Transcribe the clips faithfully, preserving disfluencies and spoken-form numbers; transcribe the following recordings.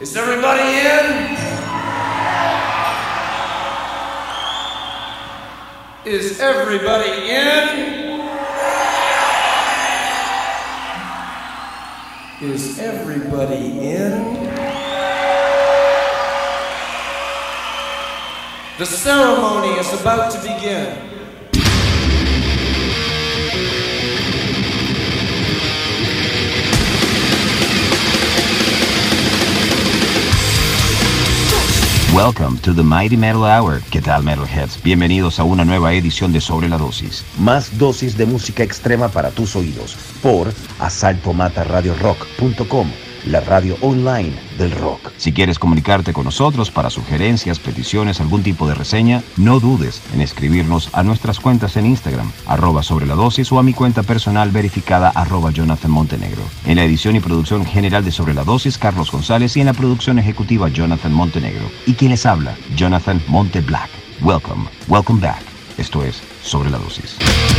Is everybody in? Is everybody in? Is everybody in? The ceremony is about to begin. Welcome to the Mighty Metal Hour. ¿Qué tal, Metalheads? Bienvenidos a una nueva edición de Sobre la Dosis. Más dosis de música extrema para tus oídos por asalto mata radio rock punto com, la radio online del rock. Si quieres comunicarte con nosotros para sugerencias, peticiones, algún tipo de reseña, no dudes en escribirnos a nuestras cuentas en Instagram, arroba sobre la dosis, o a mi cuenta personal verificada, arroba Jonathan Montenegro. En la edición y producción general de Sobre la Dosis, Carlos González, y en la producción ejecutiva, Jonathan Montenegro. Y quien les habla, Jonathan Monte Black. Welcome, welcome back. Esto es Sobre la Dosis.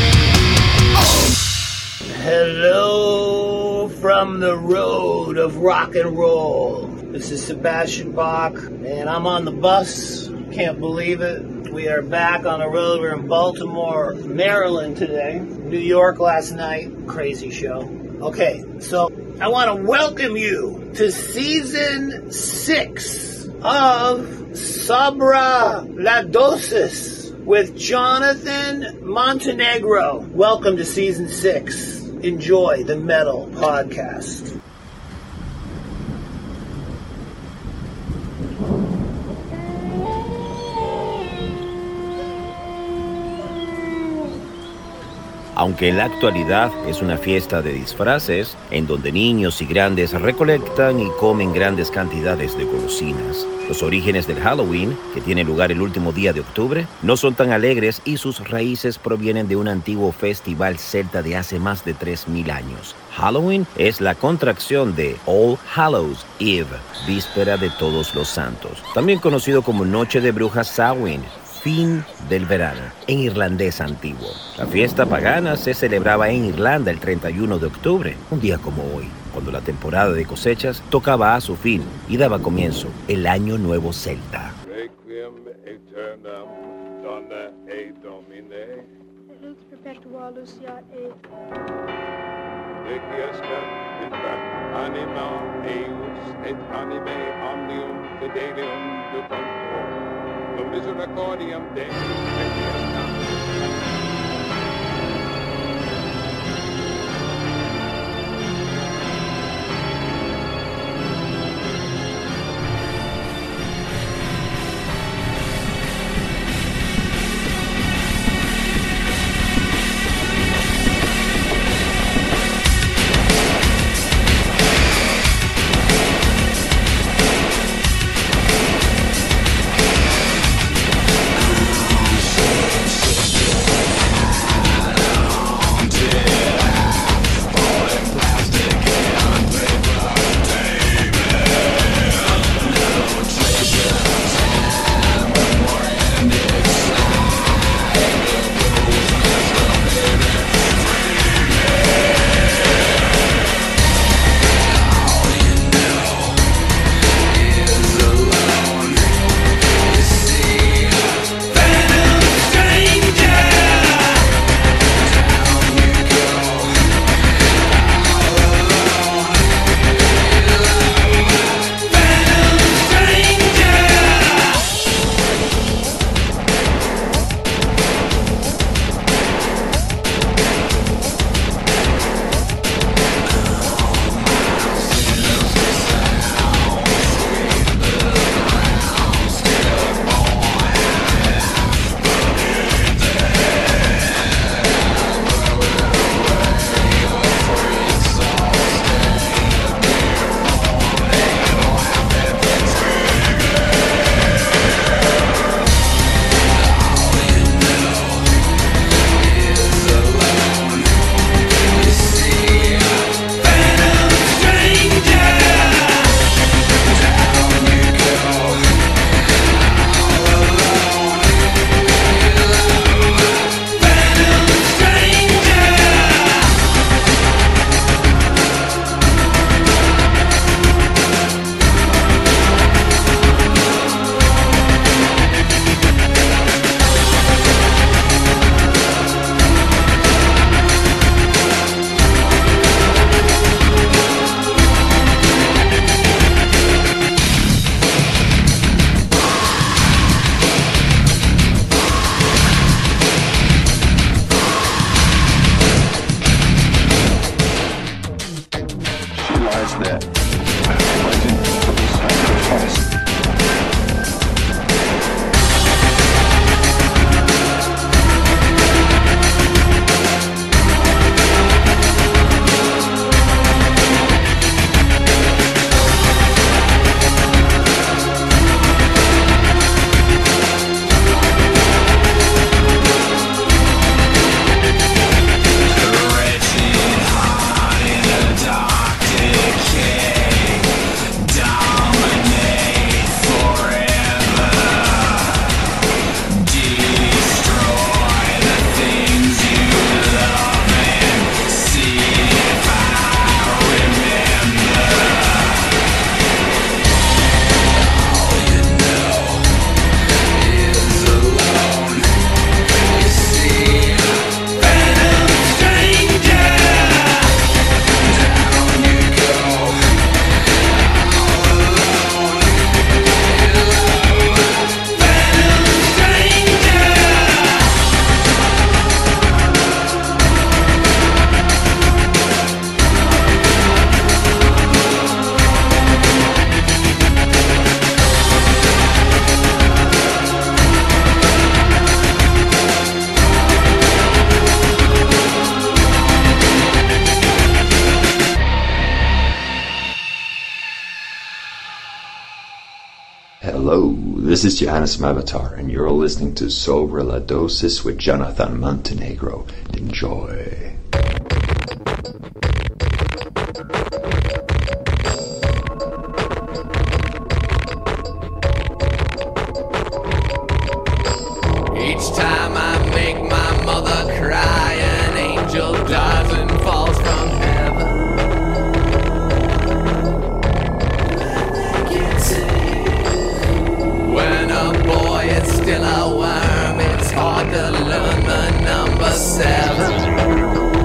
Hello from the road of rock and roll. This is Sebastian Bach, and I'm on the bus. Can't believe it. We are back on the road. We're in Baltimore, Maryland today. New York last night. Crazy show. Okay, so I want to welcome you to season six of Sobre la Dosis with Jonathan Montenegro. Welcome to season six. Enjoy the Metal Podcast. Aunque en la actualidad es una fiesta de disfraces, en donde niños y grandes recolectan y comen grandes cantidades de golosinas, los orígenes del Halloween, que tiene lugar el último día de octubre, no son tan alegres y sus raíces provienen de un antiguo festival celta de hace más de tres mil años. Halloween es la contracción de All Hallows Eve, víspera de Todos los Santos, también conocido como Noche de Brujas Samhain, fin del verano, en irlandés antiguo. La fiesta pagana se celebraba en Irlanda el treinta y uno de octubre, un día como hoy, cuando la temporada de cosechas tocaba a su fin y daba comienzo el Año Nuevo Celta. Requiem aeternam dona e domine. Lux perpetua Lucia e Requiescat in pax anima eius et anime omnium fidelium ducuntur. The misericordiam Dei requiescat. Shit. Hello, this is Johannes Mavatar, and you're listening to Sobreladosis with Jonathan Montenegro. Enjoy. Each time I make my mother cry, an angel dies and falls from heaven. When a boy is still a worm, it's hard to learn the number seven.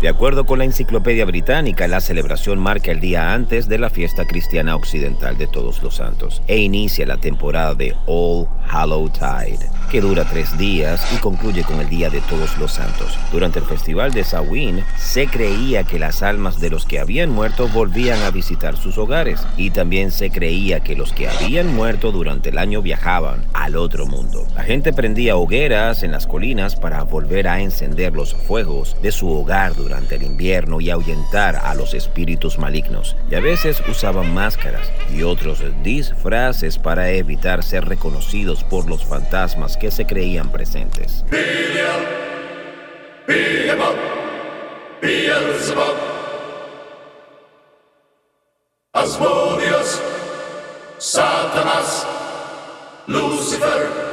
De acuerdo con la Enciclopedia Británica, la celebración marca el día antes de la fiesta cristiana occidental de Todos los Santos e inicia la temporada de All Hallowtide, que dura tres días y concluye con el Día de Todos los Santos. Durante el festival de Samhain se creía que las almas de los que habían muerto volvían a visitar sus hogares, y también se creía que los que habían muerto durante el año viajaban al otro mundo. La gente prendía hogueras en las colinas para volver a encender los fuegos de su hogar durante el invierno y ahuyentar a los espíritus malignos, y a veces usaban máscaras y otros disfraces para evitar ser reconocidos por los fantasmas que se creían presentes. Asmodeus, Satanás, Lucifer.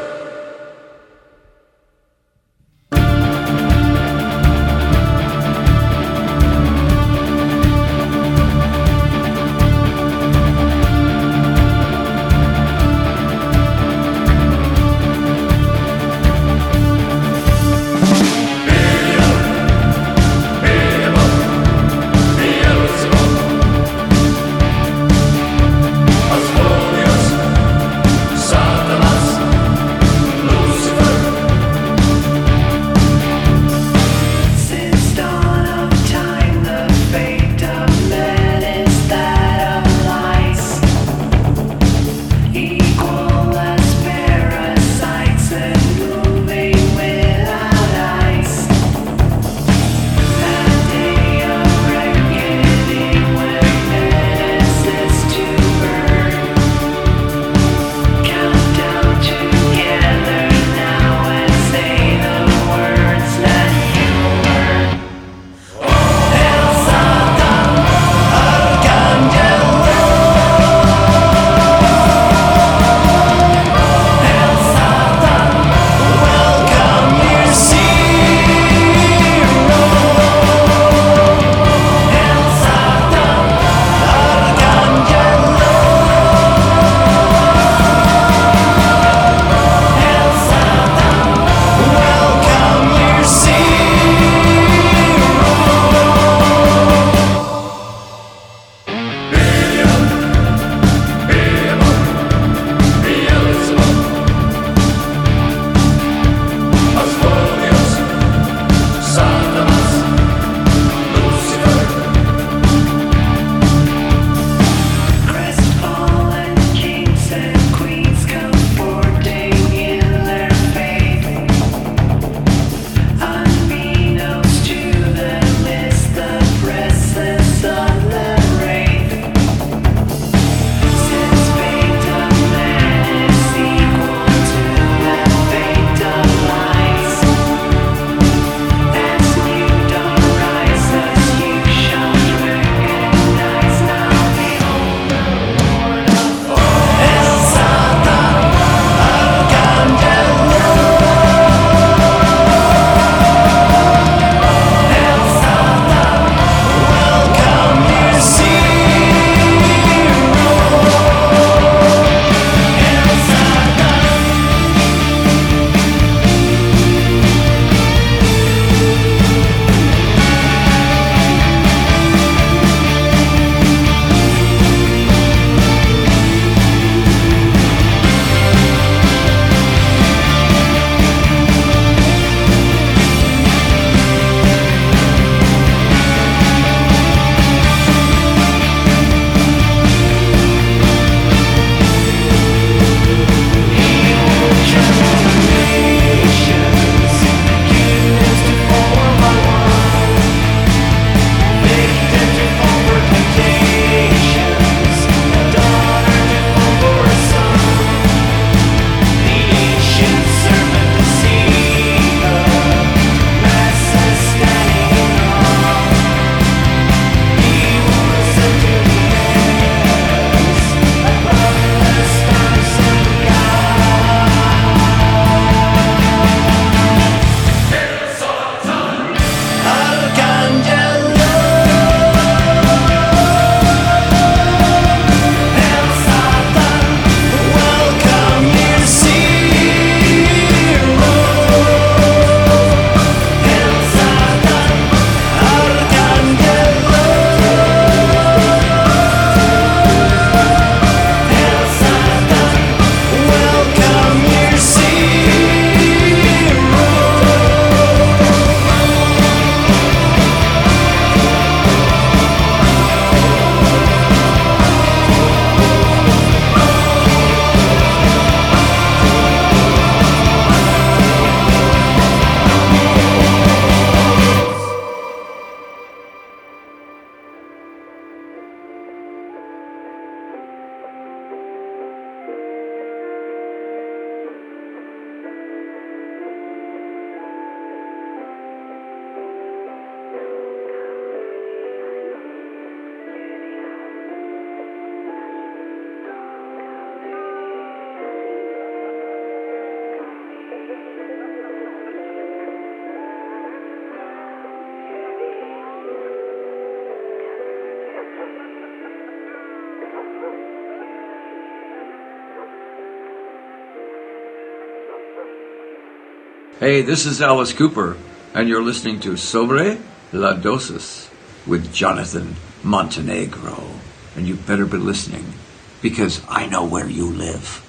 Hey, this is Alice Cooper, and you're listening to Sobre La Dosis with Jonathan Montenegro. And you better be listening, because I know where you live.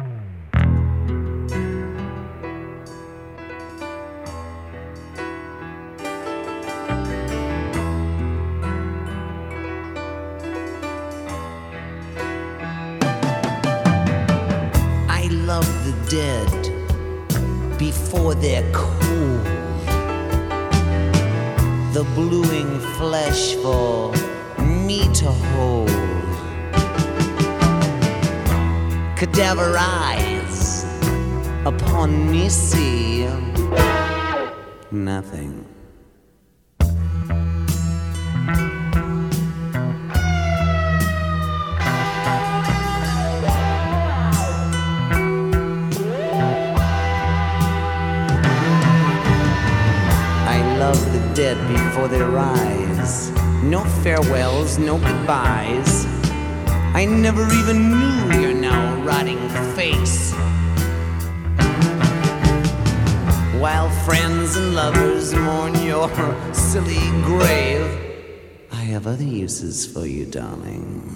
I love the dead before they're cold, the bluing flesh for me to hold, cadaver eyes upon me see nothing. Love the dead before they rise. No farewells, no goodbyes. I never even knew your now rotting face. While friends and lovers mourn your silly grave, I have other uses for you, darling.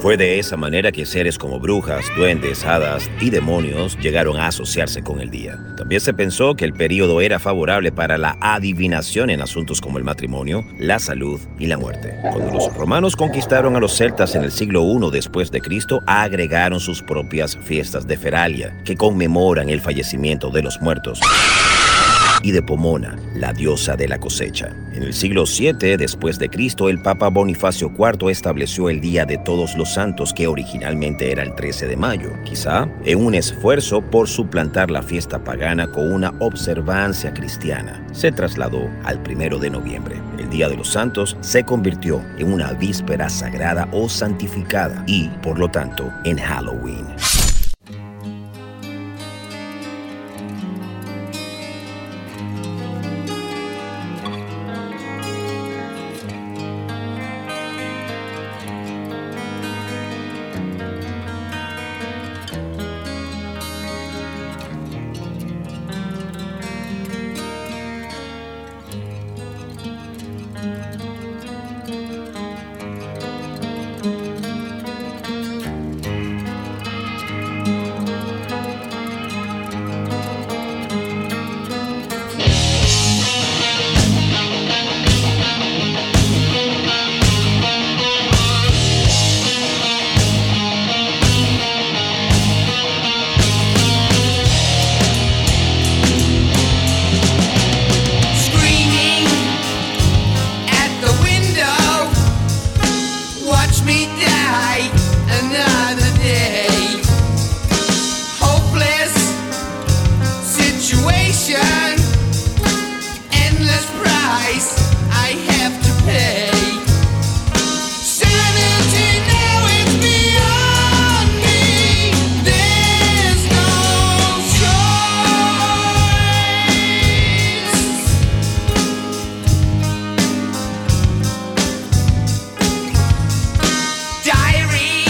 Fue de esa manera que seres como brujas, duendes, hadas y demonios llegaron a asociarse con el día. También se pensó que el período era favorable para la adivinación en asuntos como el matrimonio, la salud y la muerte. Cuando los romanos conquistaron a los celtas en el siglo primero después de Cristo, agregaron sus propias fiestas de Feralia, que conmemoran el fallecimiento de los muertos, y de Pomona, la diosa de la cosecha. En el siglo séptimo después de Cristo, el Papa Bonifacio cuarto estableció el Día de Todos los Santos, que originalmente era el trece de mayo, quizá en un esfuerzo por suplantar la fiesta pagana con una observancia cristiana. Se trasladó al primero de noviembre. El Día de los Santos se convirtió en una víspera sagrada o santificada y, por lo tanto, en Halloween. Diary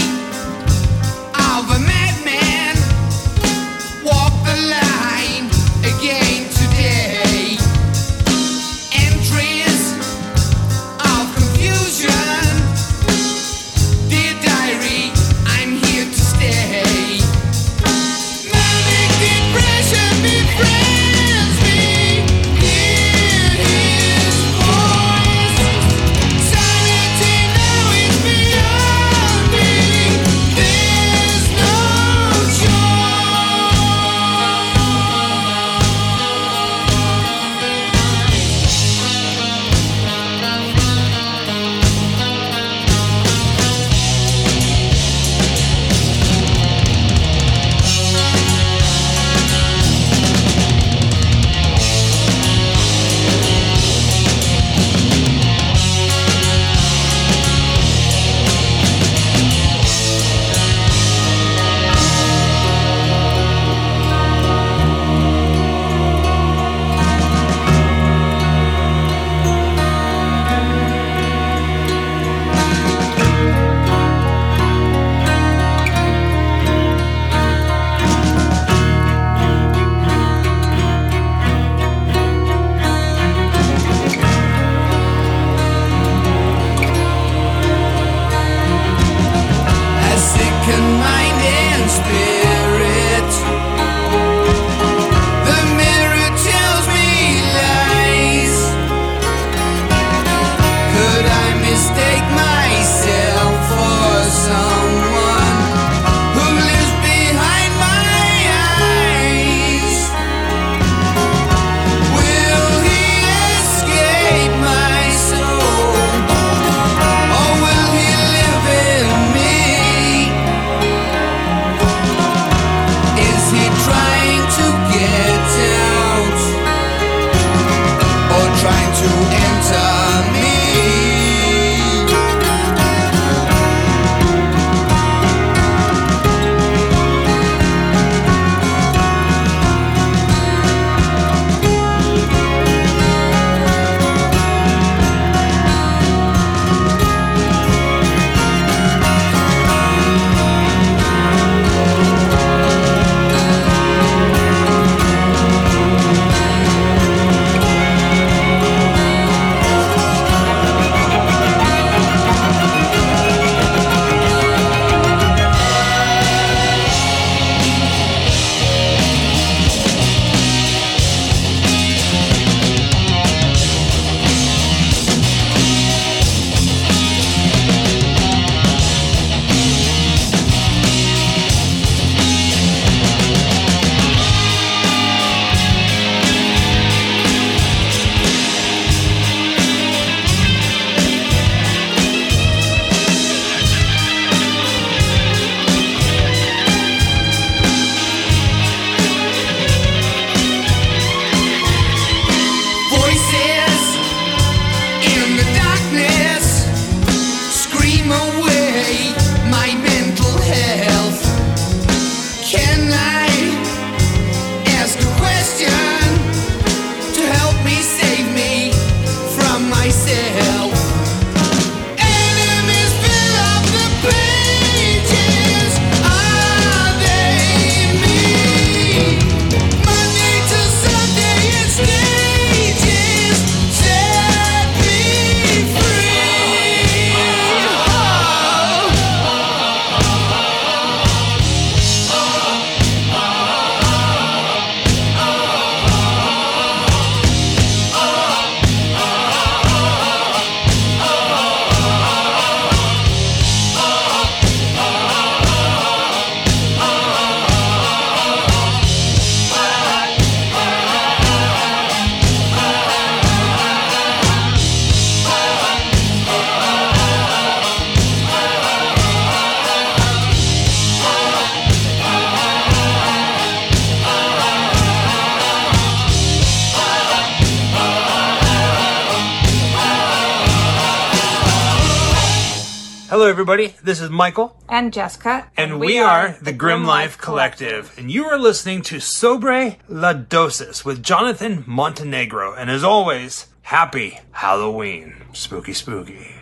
Hello, everybody. This is Michael. And Jessica. And, and we, we are, are the Grim Life Collective. Collective. And you are listening to Sobre La Dosis with Jonathan Montenegro. And as always, happy Halloween. Spooky, spooky.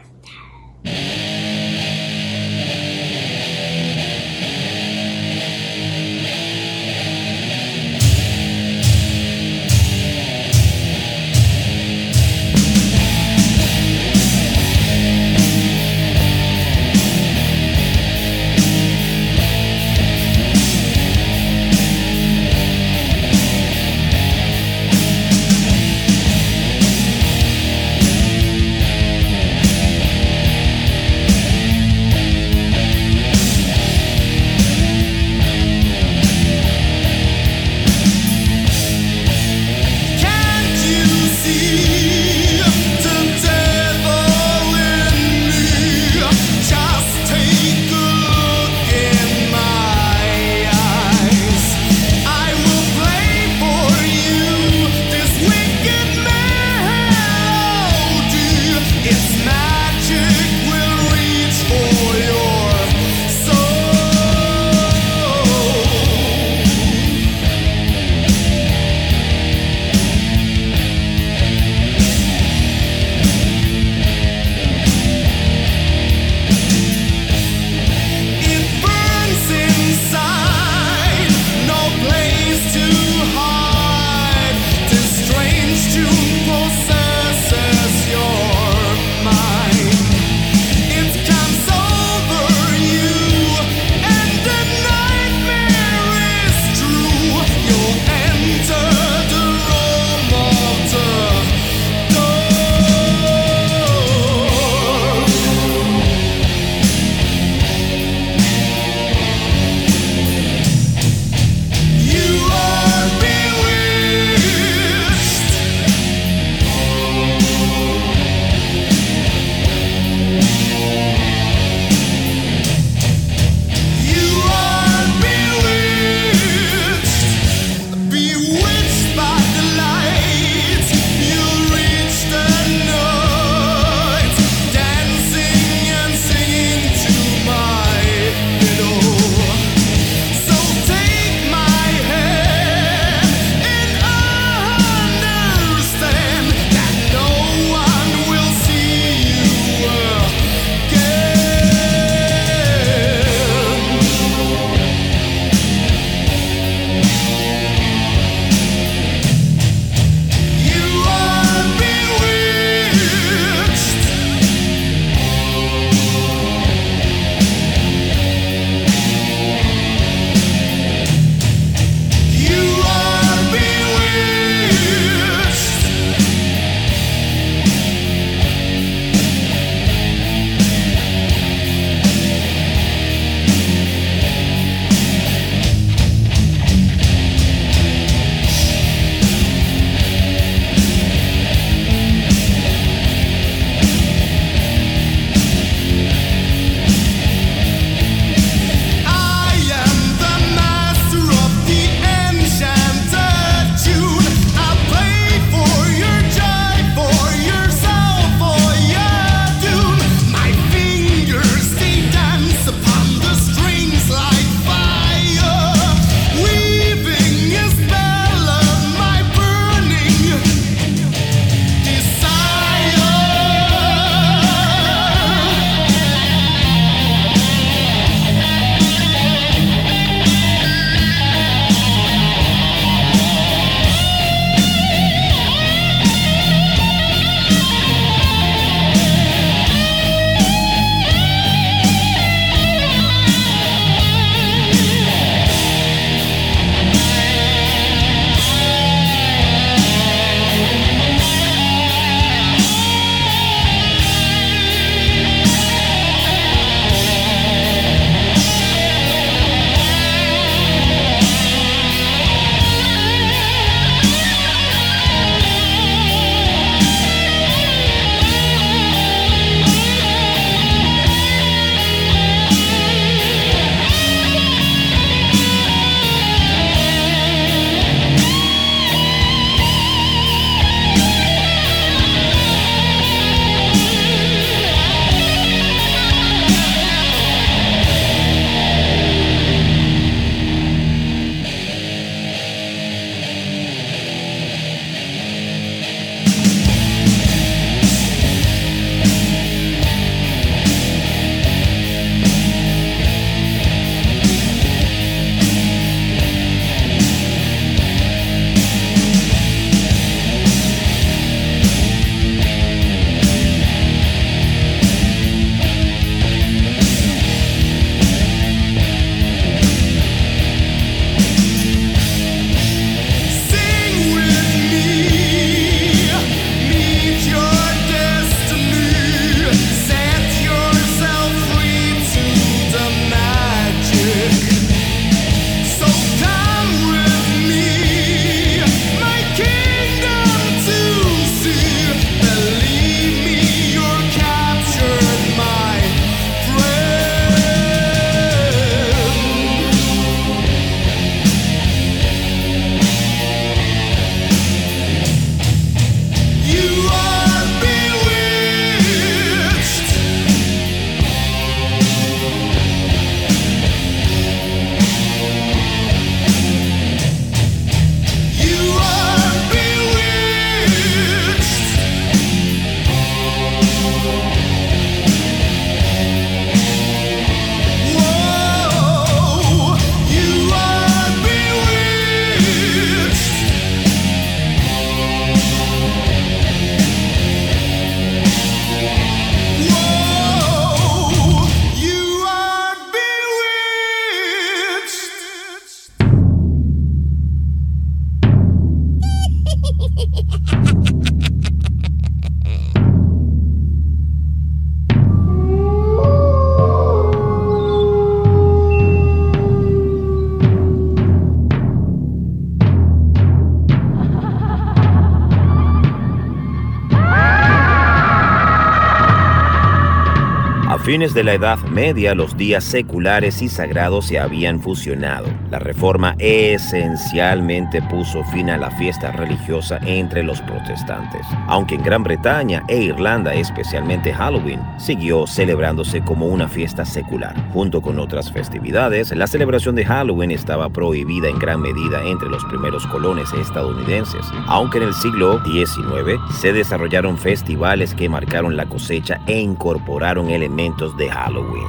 fines de la Edad Media, los días seculares y sagrados se habían fusionado. La Reforma esencialmente puso fin a la fiesta religiosa entre los protestantes, aunque en Gran Bretaña e Irlanda, especialmente Halloween, siguió celebrándose como una fiesta secular. Junto con otras festividades, la celebración de Halloween estaba prohibida en gran medida entre los primeros colones estadounidenses, aunque en el siglo diecinueve se desarrollaron festivales que marcaron la cosecha e incorporaron elementos de Halloween.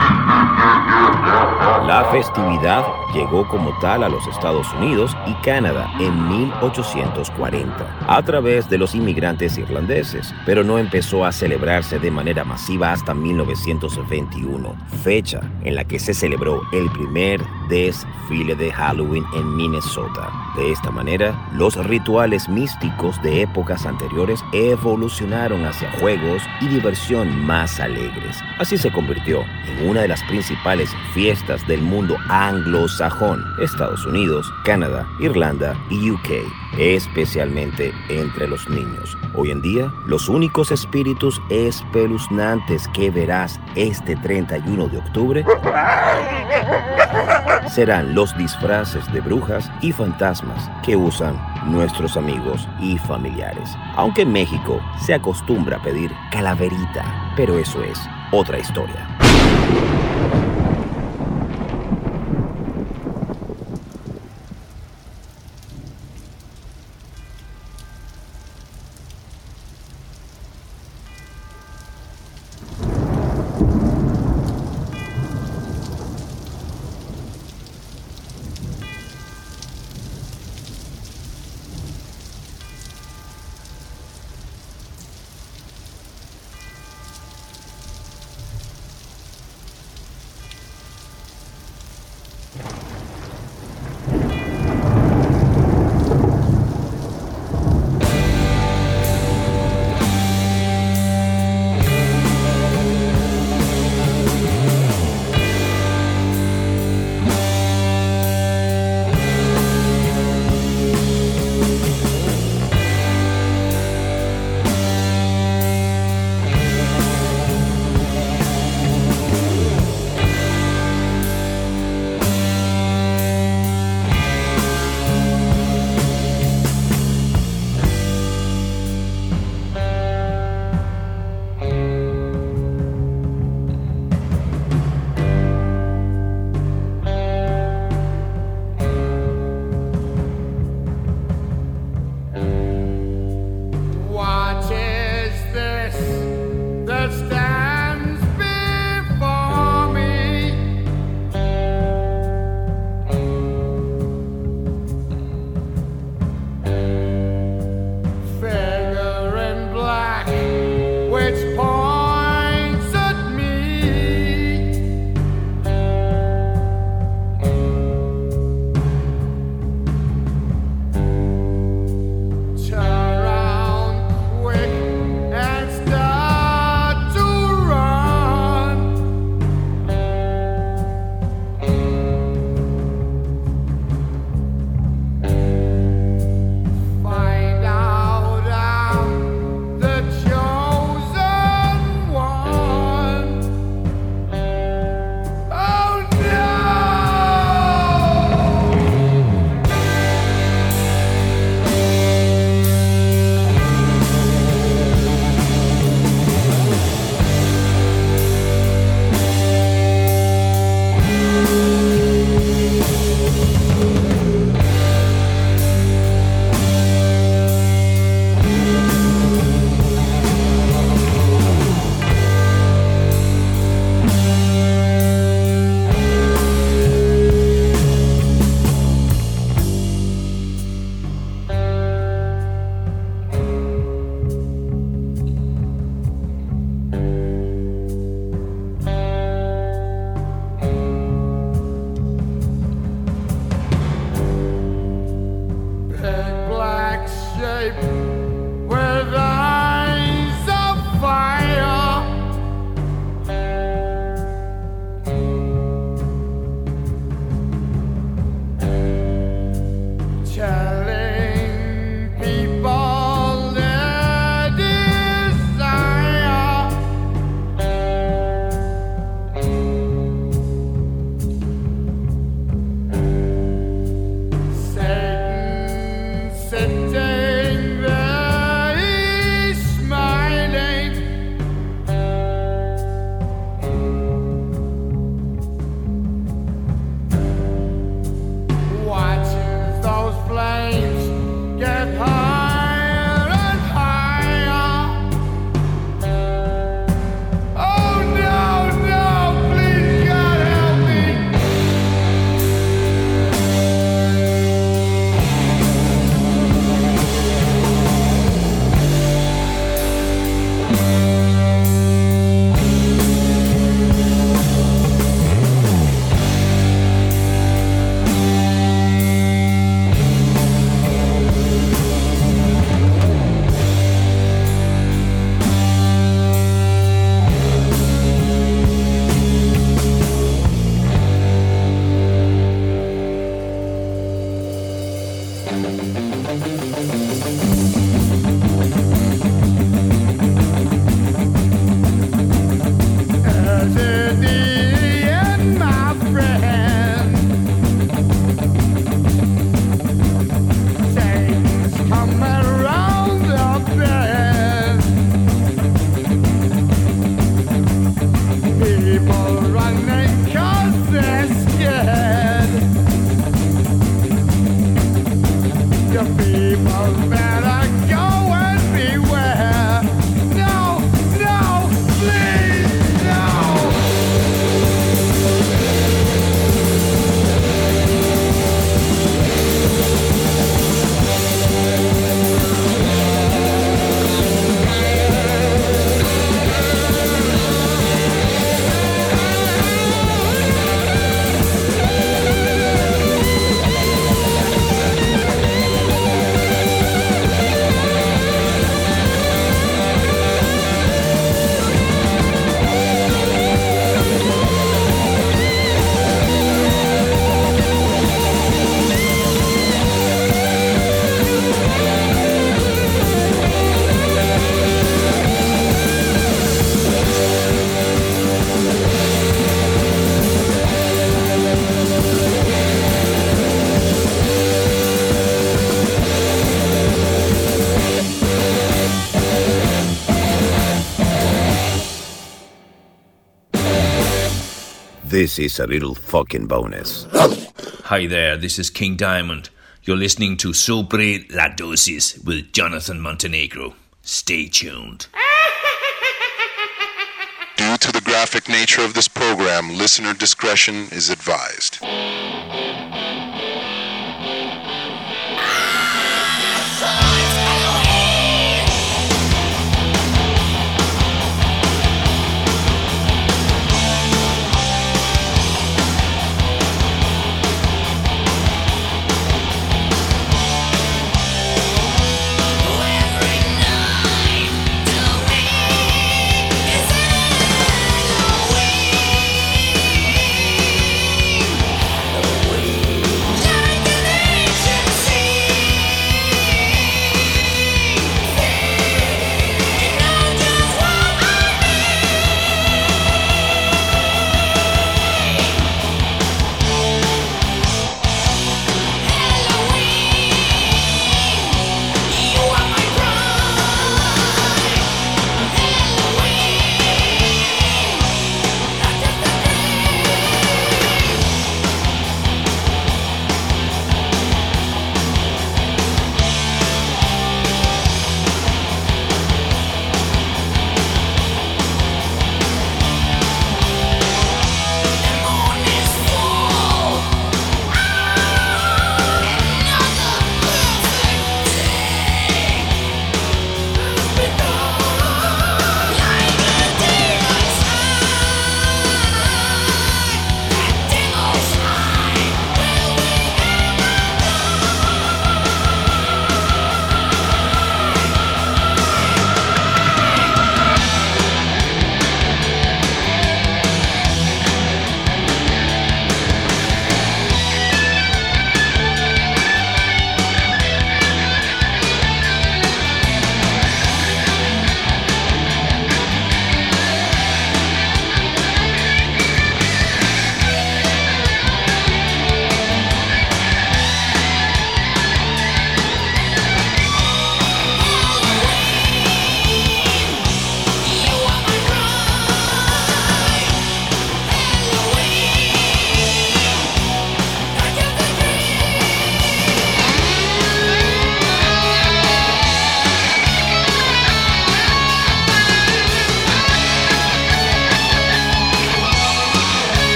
La festividad llegó como tal a los Estados Unidos y Canadá en mil ochocientos cuarenta a través de los inmigrantes irlandeses, pero no empezó a celebrarse de manera masiva hasta mil novecientos veintiuno, fecha en la que se celebró el primer desfile de Halloween en Minnesota. De esta manera, los rituales místicos de épocas anteriores evolucionaron hacia juegos y diversión más alegres. Así se convirtió en una de las principales fiestas del mundo anglosajón, Estados Unidos, Canadá, Irlanda y U K, especialmente entre los niños. Hoy en día, los únicos espíritus espeluznantes que verás este treinta y uno de octubre serán los disfraces de brujas y fantasmas que usan nuestros amigos y familiares. Aunque en México se acostumbra a pedir calaverita, pero eso es otra historia. This is a little fucking bonus. Hi there, this is King Diamond. You're listening to Sobre La Dosis with Jonathan Montenegro. Stay tuned. Due to the graphic nature of this program, listener discretion is advised.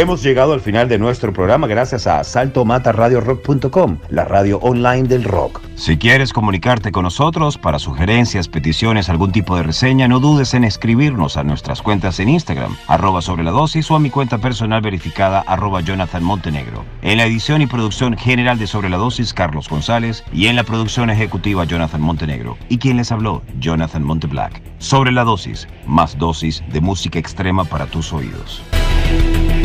Hemos llegado al final de nuestro programa gracias a salto mata radio rock punto com, la radio online del rock. Si quieres comunicarte con nosotros para sugerencias, peticiones, algún tipo de reseña, no dudes en escribirnos a nuestras cuentas en Instagram, arroba sobre la dosis, o a mi cuenta personal verificada, arroba Jonathan Montenegro. En la edición y producción general de Sobre la Dosis, Carlos González, y en la producción ejecutiva, Jonathan Montenegro. Y quien les habló, Jonathan Monteblack. Sobre la Dosis, más dosis de música extrema para tus oídos.